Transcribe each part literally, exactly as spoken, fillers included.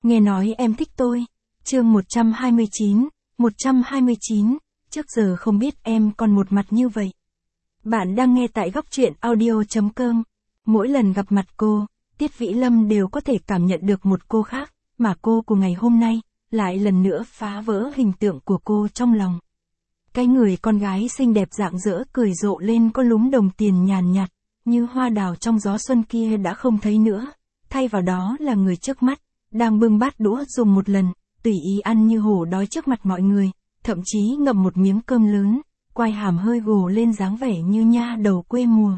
Nghe nói em thích tôi. Chương một trăm hai mươi chín, một trăm hai mươi chín, trước giờ không biết em còn một mặt như vậy. Bạn đang nghe tại góc truyện audio chấm com. Mỗi lần gặp mặt cô, Tiết Vĩ Lâm đều có thể cảm nhận được một cô khác, mà cô của ngày hôm nay, lại lần nữa phá vỡ hình tượng của cô trong lòng. Cái người con gái xinh đẹp rạng rỡ cười rộ lên có lúm đồng tiền nhàn nhạt, như hoa đào trong gió xuân kia đã không thấy nữa, thay vào đó là người trước mắt, đang bưng bát đũa dùng một lần, tùy ý ăn như hổ đói trước mặt mọi người, thậm chí ngậm một miếng cơm lớn, quai hàm hơi gồ lên dáng vẻ như nha đầu quê mùa.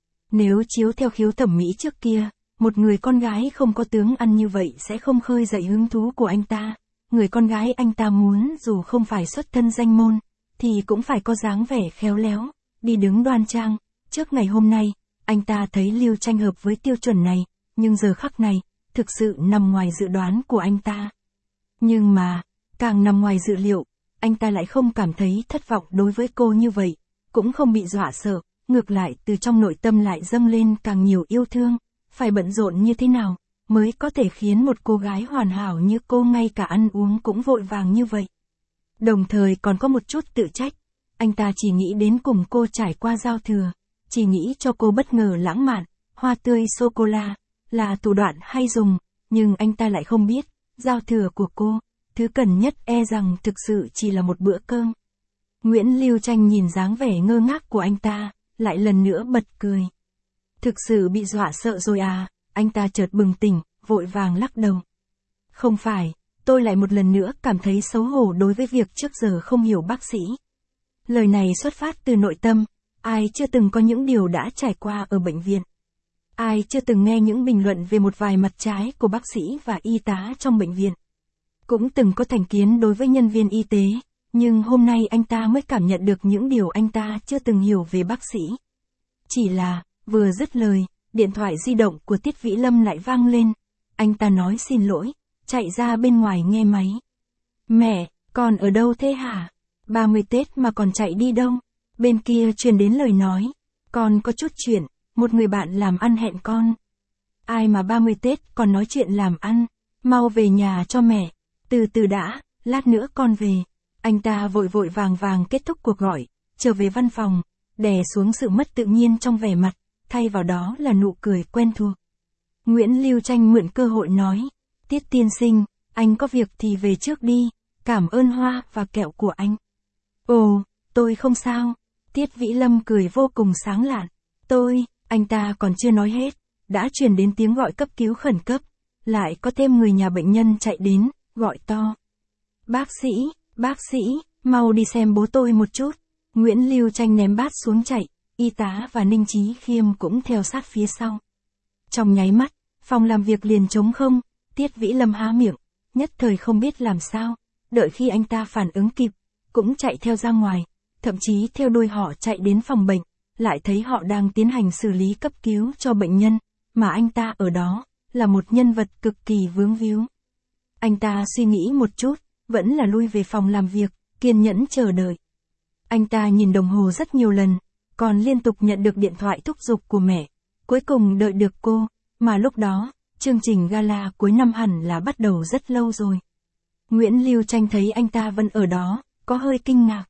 Nếu chiếu theo khiếu thẩm mỹ trước kia, một người con gái không có tướng ăn như vậy sẽ không khơi dậy hứng thú của anh ta. Người con gái anh ta muốn dù không phải xuất thân danh môn, thì cũng phải có dáng vẻ khéo léo, đi đứng đoan trang. Trước ngày hôm nay, anh ta thấy Lưu Tranh hợp với tiêu chuẩn này, nhưng giờ khắc này, thực sự nằm ngoài dự đoán của anh ta. Nhưng mà, càng nằm ngoài dự liệu, anh ta lại không cảm thấy thất vọng đối với cô như vậy, cũng không bị dọa sợ, ngược lại từ trong nội tâm lại dâng lên càng nhiều yêu thương, phải bận rộn như thế nào, mới có thể khiến một cô gái hoàn hảo như cô ngay cả ăn uống cũng vội vàng như vậy. Đồng thời còn có một chút tự trách, anh ta chỉ nghĩ đến cùng cô trải qua giao thừa, chỉ nghĩ cho cô bất ngờ lãng mạn, hoa tươi sô-cô-la, là thủ đoạn hay dùng, nhưng anh ta lại không biết, giao thừa của cô, thứ cần nhất e rằng thực sự chỉ là một bữa cơm. Nguyễn Lưu Tranh nhìn dáng vẻ ngơ ngác của anh ta, lại lần nữa bật cười. Thực sự bị dọa sợ rồi à, anh ta chợt bừng tỉnh, vội vàng lắc đầu. Không phải, tôi lại một lần nữa cảm thấy xấu hổ đối với việc trước giờ không hiểu bác sĩ. Lời này xuất phát từ nội tâm, ai chưa từng có những điều đã trải qua ở bệnh viện. Ai chưa từng nghe những bình luận về một vài mặt trái của bác sĩ và y tá trong bệnh viện. Cũng từng có thành kiến đối với nhân viên y tế, nhưng hôm nay anh ta mới cảm nhận được những điều anh ta chưa từng hiểu về bác sĩ. Chỉ là, vừa dứt lời, điện thoại di động của Tiết Vĩ Lâm lại vang lên. Anh ta nói xin lỗi, chạy ra bên ngoài nghe máy. Mẹ, con ở đâu thế hả? ba mươi Tết mà còn chạy đi đâu? Bên kia truyền đến lời nói. Con có chút chuyện, một người bạn làm ăn hẹn con. Ai mà ba mươi Tết còn nói chuyện làm ăn, mau về nhà cho mẹ. Từ từ đã, lát nữa con về. Anh ta vội vội vàng vàng kết thúc cuộc gọi, trở về văn phòng, đè xuống sự mất tự nhiên trong vẻ mặt, thay vào đó là nụ cười quen thuộc. Nguyễn Lưu Tranh mượn cơ hội nói, Tiết tiên sinh, anh có việc thì về trước đi, cảm ơn hoa và kẹo của anh. Ồ, tôi không sao. Tiết Vĩ Lâm cười vô cùng sáng lạn. Tôi, anh ta còn chưa nói hết, đã truyền đến tiếng gọi cấp cứu khẩn cấp, lại có thêm người nhà bệnh nhân chạy đến, gọi to. Bác sĩ, bác sĩ, mau đi xem bố tôi một chút. Nguyễn Lưu Tranh ném bát xuống chạy, y tá và Ninh Chí Khiêm cũng theo sát phía sau. Trong nháy mắt, phòng làm việc liền trống không, Tiết Vĩ Lâm há miệng, nhất thời không biết làm sao, đợi khi anh ta phản ứng kịp, cũng chạy theo ra ngoài, thậm chí theo đuôi họ chạy đến phòng bệnh, lại thấy họ đang tiến hành xử lý cấp cứu cho bệnh nhân, mà anh ta ở đó, là một nhân vật cực kỳ vướng víu. Anh ta suy nghĩ một chút, vẫn là lui về phòng làm việc, kiên nhẫn chờ đợi. Anh ta nhìn đồng hồ rất nhiều lần, còn liên tục nhận được điện thoại thúc giục của mẹ, cuối cùng đợi được cô, mà lúc đó, chương trình gala cuối năm hẳn là bắt đầu rất lâu rồi. Nguyễn Lưu Tranh thấy anh ta vẫn ở đó, có hơi kinh ngạc.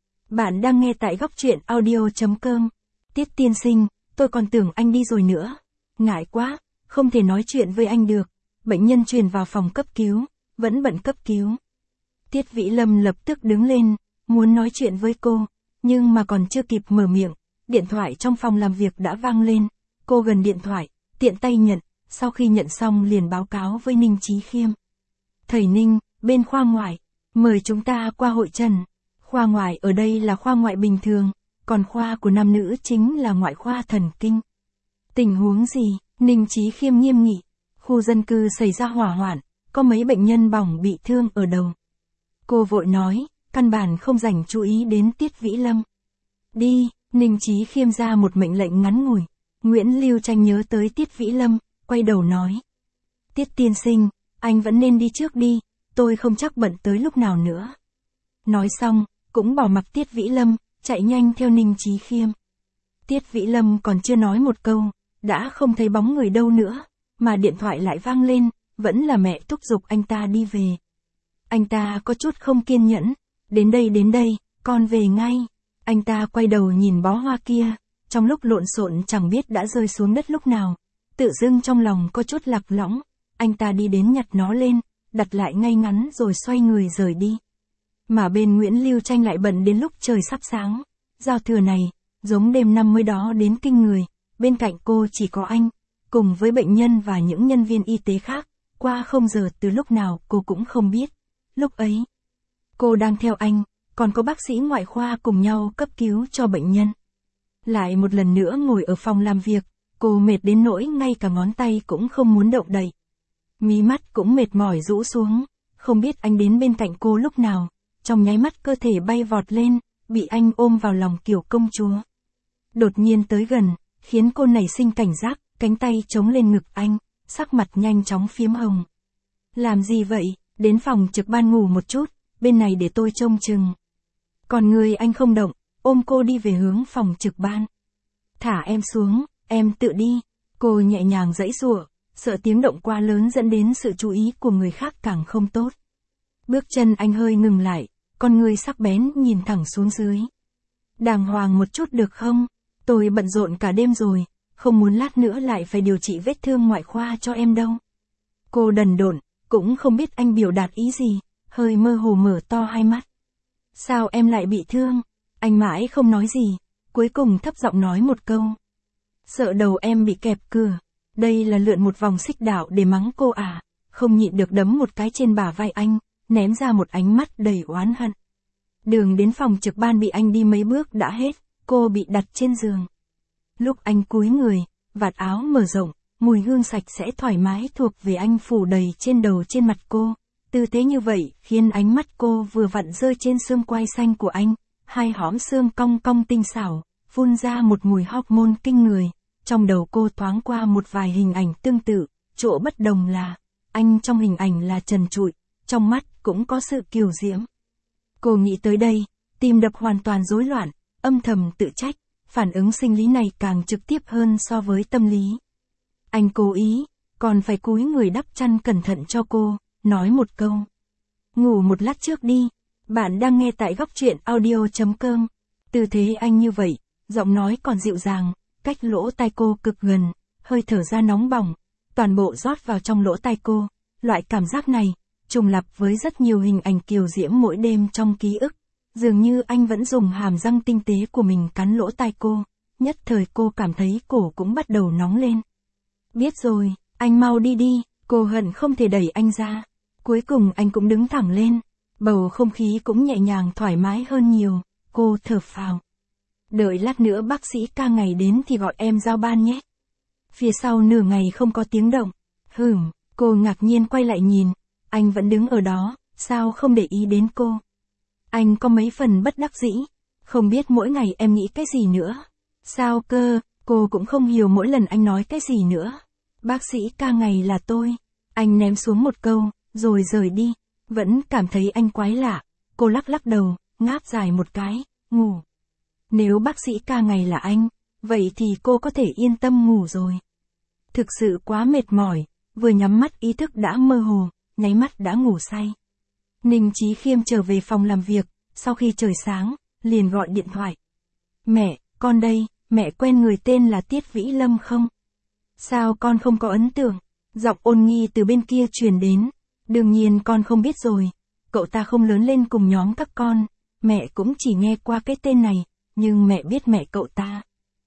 Bạn đang nghe tại góc truyện audio chấm com. Tiết tiên sinh, tôi còn tưởng anh đi rồi nữa. Ngại quá, không thể nói chuyện với anh được. Bệnh nhân truyền vào phòng cấp cứu, vẫn bận cấp cứu. Tiết Vĩ Lâm lập tức đứng lên, muốn nói chuyện với cô, nhưng mà còn chưa kịp mở miệng, điện thoại trong phòng làm việc đã vang lên. Cô gần điện thoại, tiện tay nhận, sau khi nhận xong liền báo cáo với Ninh Chí Khiêm. Thầy Ninh, bên khoa ngoại, mời chúng ta qua hội trần. Khoa ngoại ở đây là khoa ngoại bình thường, còn khoa của nam nữ chính là ngoại khoa thần kinh. Tình huống gì? Ninh Chí Khiêm nghiêm nghị. Khu dân cư xảy ra hỏa hoạn, có mấy bệnh nhân bỏng bị thương ở đầu. Cô vội nói, căn bản không dành chú ý đến Tiết Vĩ Lâm. Đi, Ninh Chí Khiêm ra một mệnh lệnh ngắn ngủi. Nguyễn Lưu Tranh nhớ tới Tiết Vĩ Lâm, quay đầu nói. Tiết tiên sinh, anh vẫn nên đi trước đi, tôi không chắc bận tới lúc nào nữa. Nói xong, cũng bỏ mặc Tiết Vĩ Lâm, chạy nhanh theo Ninh Chí Khiêm. Tiết Vĩ Lâm còn chưa nói một câu, đã không thấy bóng người đâu nữa, mà điện thoại lại vang lên, vẫn là mẹ thúc giục anh ta đi về. Anh ta có chút không kiên nhẫn, đến đây đến đây, con về ngay. Anh ta quay đầu nhìn bó hoa kia, trong lúc lộn xộn chẳng biết đã rơi xuống đất lúc nào. Tự dưng trong lòng có chút lạc lõng, anh ta đi đến nhặt nó lên, đặt lại ngay ngắn rồi xoay người rời đi. Mà bên Nguyễn Lưu Tranh lại bận đến lúc trời sắp sáng. Giao thừa này, giống đêm năm mươi đó đến kinh người, bên cạnh cô chỉ có anh, cùng với bệnh nhân và những nhân viên y tế khác, qua không giờ từ lúc nào cô cũng không biết. Lúc ấy, cô đang theo anh, còn có bác sĩ ngoại khoa cùng nhau cấp cứu cho bệnh nhân. Lại một lần nữa ngồi ở phòng làm việc, cô mệt đến nỗi ngay cả ngón tay cũng không muốn động đậy. Mí mắt cũng mệt mỏi rũ xuống, không biết anh đến bên cạnh cô lúc nào, trong nháy mắt cơ thể bay vọt lên, bị anh ôm vào lòng kiểu công chúa. Đột nhiên tới gần, khiến cô nảy sinh cảnh giác, cánh tay chống lên ngực anh, sắc mặt nhanh chóng phiếm hồng. Làm gì vậy, đến phòng trực ban ngủ một chút, bên này để tôi trông chừng. Còn người anh không động, ôm cô đi về hướng phòng trực ban. Thả em xuống, em tự đi. Cô nhẹ nhàng giãy giụa, sợ tiếng động quá lớn dẫn đến sự chú ý của người khác càng không tốt. Bước chân anh hơi ngừng lại, con người sắc bén nhìn thẳng xuống dưới. Đàng hoàng một chút được không? Tôi bận rộn cả đêm rồi, không muốn lát nữa lại phải điều trị vết thương ngoại khoa cho em đâu. Cô đần độn, cũng không biết anh biểu đạt ý gì, hơi mơ hồ mở to hai mắt. Sao em lại bị thương? Anh mãi không nói gì, cuối cùng thấp giọng nói một câu. Sợ đầu em bị kẹp cửa. Đây là lượn một vòng xích đạo để mắng cô à, không nhịn được đấm một cái trên bả vai anh, ném ra một ánh mắt đầy oán hận. Đường đến phòng trực ban bị anh đi mấy bước đã hết, cô bị đặt trên giường. Lúc anh cúi người, vạt áo mở rộng, mùi hương sạch sẽ thoải mái thuộc về anh phủ đầy trên đầu trên mặt cô. Tư thế như vậy khiến ánh mắt cô vừa vặn rơi trên xương quai xanh của anh, hai hõm xương cong cong tinh xảo, phun ra một mùi hormone kinh người. Trong đầu cô thoáng qua một vài hình ảnh tương tự, chỗ bất đồng là, anh trong hình ảnh là trần trụi, trong mắt cũng có sự kiều diễm. Cô nghĩ tới đây, tim đập hoàn toàn rối loạn, âm thầm tự trách, phản ứng sinh lý này càng trực tiếp hơn so với tâm lý. Anh cố ý, còn phải cúi người đắp chăn cẩn thận cho cô, nói một câu. Ngủ một lát trước đi, bạn đang nghe tại góc truyện audio chấm com. Tư thế anh như vậy, giọng nói còn dịu dàng, cách lỗ tai cô cực gần, hơi thở ra nóng bỏng, toàn bộ rót vào trong lỗ tai cô. Loại cảm giác này, trùng lặp với rất nhiều hình ảnh kiều diễm mỗi đêm trong ký ức. Dường như anh vẫn dùng hàm răng tinh tế của mình cắn lỗ tai cô, nhất thời cô cảm thấy cổ cũng bắt đầu nóng lên. Biết rồi, anh mau đi đi, cô hận không thể đẩy anh ra. Cuối cùng anh cũng đứng thẳng lên, bầu không khí cũng nhẹ nhàng thoải mái hơn nhiều, cô thở phào. Đợi lát nữa bác sĩ ca ngày đến thì gọi em giao ban nhé. Phía sau nửa ngày không có tiếng động. Hửm, cô ngạc nhiên quay lại nhìn, anh vẫn đứng ở đó, sao không để ý đến cô. Anh có mấy phần bất đắc dĩ, không biết mỗi ngày em nghĩ cái gì nữa. Sao cơ, cô cũng không hiểu mỗi lần anh nói cái gì nữa. Bác sĩ ca ngày là tôi. Anh ném xuống một câu, rồi rời đi, vẫn cảm thấy anh quái lạ. Cô lắc lắc đầu, ngáp dài một cái, ngủ. Nếu bác sĩ ca ngày là anh, vậy thì cô có thể yên tâm ngủ rồi. Thực sự quá mệt mỏi, vừa nhắm mắt ý thức đã mơ hồ, nháy mắt đã ngủ say. Ninh Chí Khiêm trở về phòng làm việc, sau khi trời sáng, liền gọi điện thoại. Mẹ, con đây, mẹ quen người tên là Tiết Vĩ Lâm không? Sao con không có ấn tượng? Giọng ôn nghi từ bên kia truyền đến. Đương nhiên con không biết rồi, cậu ta không lớn lên cùng nhóm các con, mẹ cũng chỉ nghe qua cái tên này, nhưng mẹ biết mẹ cậu ta.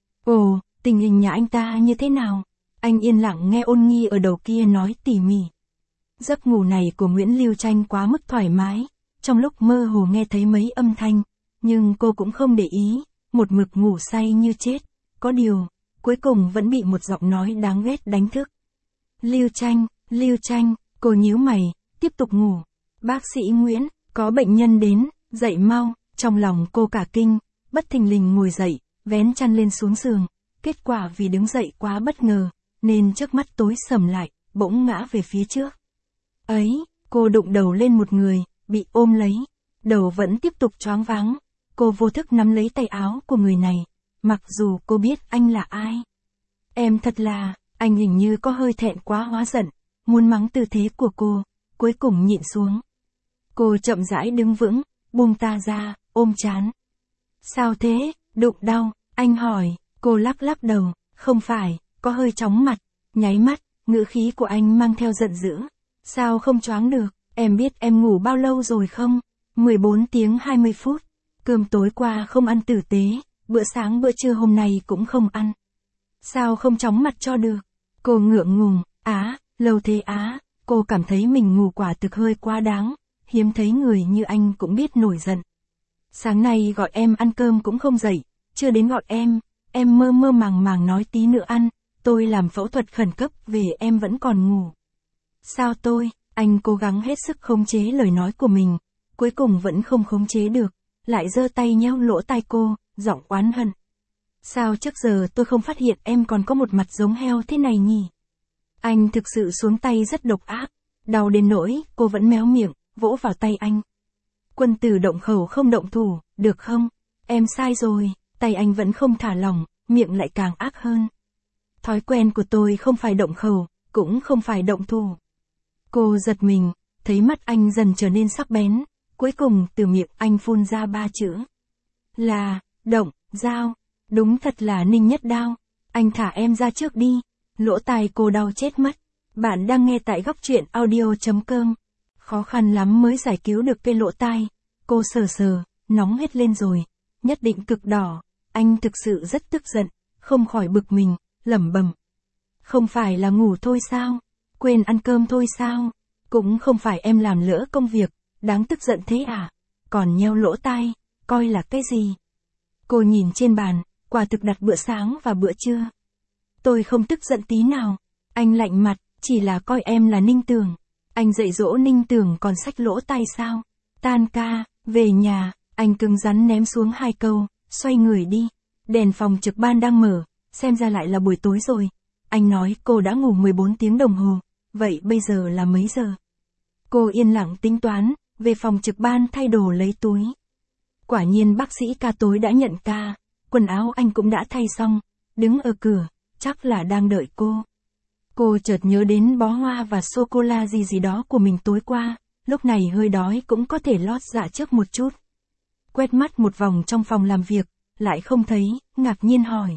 Ồ, tình hình nhà anh ta như thế nào? Anh yên lặng nghe ôn nghi ở đầu kia nói tỉ mỉ. Giấc ngủ này của Nguyễn Lưu Tranh quá mức thoải mái, trong lúc mơ hồ nghe thấy mấy âm thanh, nhưng cô cũng không để ý, một mực ngủ say như chết. Có điều, cuối cùng vẫn bị một giọng nói đáng ghét đánh thức. Lưu Tranh, Lưu Tranh, cô nhíu mày, tiếp tục ngủ. Bác sĩ Nguyễn, có bệnh nhân đến, dậy mau. Trong lòng cô cả kinh, bất thình lình ngồi dậy, vén chăn lên xuống giường. Kết quả vì đứng dậy quá bất ngờ, nên trước mắt tối sầm lại, bỗng ngã về phía trước. Ấy, cô đụng đầu lên một người, bị ôm lấy, đầu vẫn tiếp tục choáng váng. Cô vô thức nắm lấy tay áo của người này, mặc dù cô biết anh là ai. Em thật là, anh hình như có hơi thẹn quá hóa giận, muốn mắng tư thế của cô, cuối cùng nhịn xuống. Cô chậm rãi đứng vững, buông ta ra, ôm trán. Sao thế, đụng đau, anh hỏi, cô lắc lắc đầu, không phải, có hơi chóng mặt, nháy mắt, ngữ khí của anh mang theo giận dữ. Sao không choáng được, em biết em ngủ bao lâu rồi không? mười bốn tiếng hai mươi phút, cơm tối qua không ăn tử tế, bữa sáng bữa trưa hôm nay cũng không ăn. Sao không chóng mặt cho được? Cô ngượng ngùng, á, lâu thế á, cô cảm thấy mình ngủ quả thực hơi quá đáng, hiếm thấy người như anh cũng biết nổi giận. Sáng nay gọi em ăn cơm cũng không dậy, chưa đến gọi em, em mơ mơ màng màng nói tí nữa ăn, tôi làm phẫu thuật khẩn cấp về em vẫn còn ngủ. Sao tôi, anh cố gắng hết sức khống chế lời nói của mình, cuối cùng vẫn không khống chế được, lại giơ tay nhéo lỗ tai cô, giọng oán hận. Sao trước giờ tôi không phát hiện em còn có một mặt giống heo thế này nhỉ? Anh thực sự xuống tay rất độc ác, đau đến nỗi cô vẫn méo miệng, vỗ vào tay anh. Quân tử động khẩu không động thủ, được không? Em sai rồi, tay anh vẫn không thả lỏng, miệng lại càng ác hơn. Thói quen của tôi không phải động khẩu, cũng không phải động thủ. Cô giật mình, thấy mắt anh dần trở nên sắc bén, cuối cùng từ miệng anh phun ra ba chữ. Là, động, dao, đúng thật là Ninh Nhất Đao, anh thả em ra trước đi, lỗ tai cô đau chết mất. Bạn đang nghe tại góc truyện audio.com. Khó khăn lắm mới giải cứu được cây lỗ tai, cô sờ sờ, nóng hết lên rồi, nhất định cực đỏ, anh thực sự rất tức giận, không khỏi bực mình, lẩm bẩm. Không phải là ngủ thôi sao? Quên ăn cơm thôi sao? Cũng không phải em làm lỡ công việc, đáng tức giận thế à? Còn nheo lỗ tai, coi là cái gì? Cô nhìn trên bàn, quả thực đặt bữa sáng và bữa trưa. Tôi không tức giận tí nào, anh lạnh mặt, chỉ là coi em là Ninh Tường. Anh dạy dỗ Ninh Tường còn xách lỗ tai sao? Tan ca, về nhà, anh cứng rắn ném xuống hai câu, xoay người đi. Đèn phòng trực ban đang mở, xem ra lại là buổi tối rồi. Anh nói cô đã ngủ mười bốn tiếng đồng hồ, vậy bây giờ là mấy giờ? Cô yên lặng tính toán, về phòng trực ban thay đồ lấy túi. Quả nhiên bác sĩ ca tối đã nhận ca, quần áo anh cũng đã thay xong, đứng ở cửa, chắc là đang đợi cô. Cô chợt nhớ đến bó hoa và sô-cô-la gì gì đó của mình tối qua, lúc này hơi đói cũng có thể lót dạ trước một chút. Quét mắt một vòng trong phòng làm việc, lại không thấy, ngạc nhiên hỏi.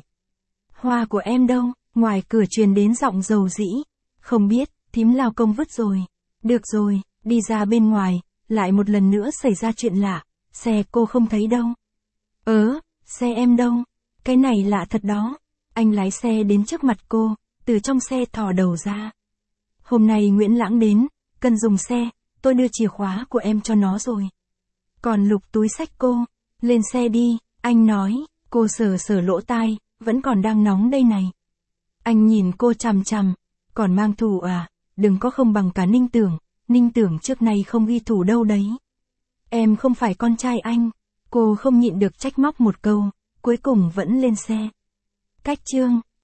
Hoa của em đâu? Ngoài cửa truyền đến giọng dầu dĩ. Không biết, thím lao công vứt rồi. Được rồi, đi ra bên ngoài, lại một lần nữa xảy ra chuyện lạ, xe cô không thấy đâu. Ớ, xe em đâu? Cái này lạ thật đó. Anh lái xe đến trước mặt cô, từ trong xe thò đầu ra. Hôm nay Nguyễn Lãng đến, cần dùng xe, tôi đưa chìa khóa của em cho nó rồi. Còn lục túi xách cô, lên xe đi, anh nói, cô sờ sờ lỗ tai, vẫn còn đang nóng đây này. Anh nhìn cô chằm chằm, còn mang thù à, đừng có không bằng cả Ninh Tưởng, Ninh Tưởng trước nay không ghi thù đâu đấy. Em không phải con trai anh, cô không nhịn được trách móc một câu, cuối cùng vẫn lên xe. Cách chương.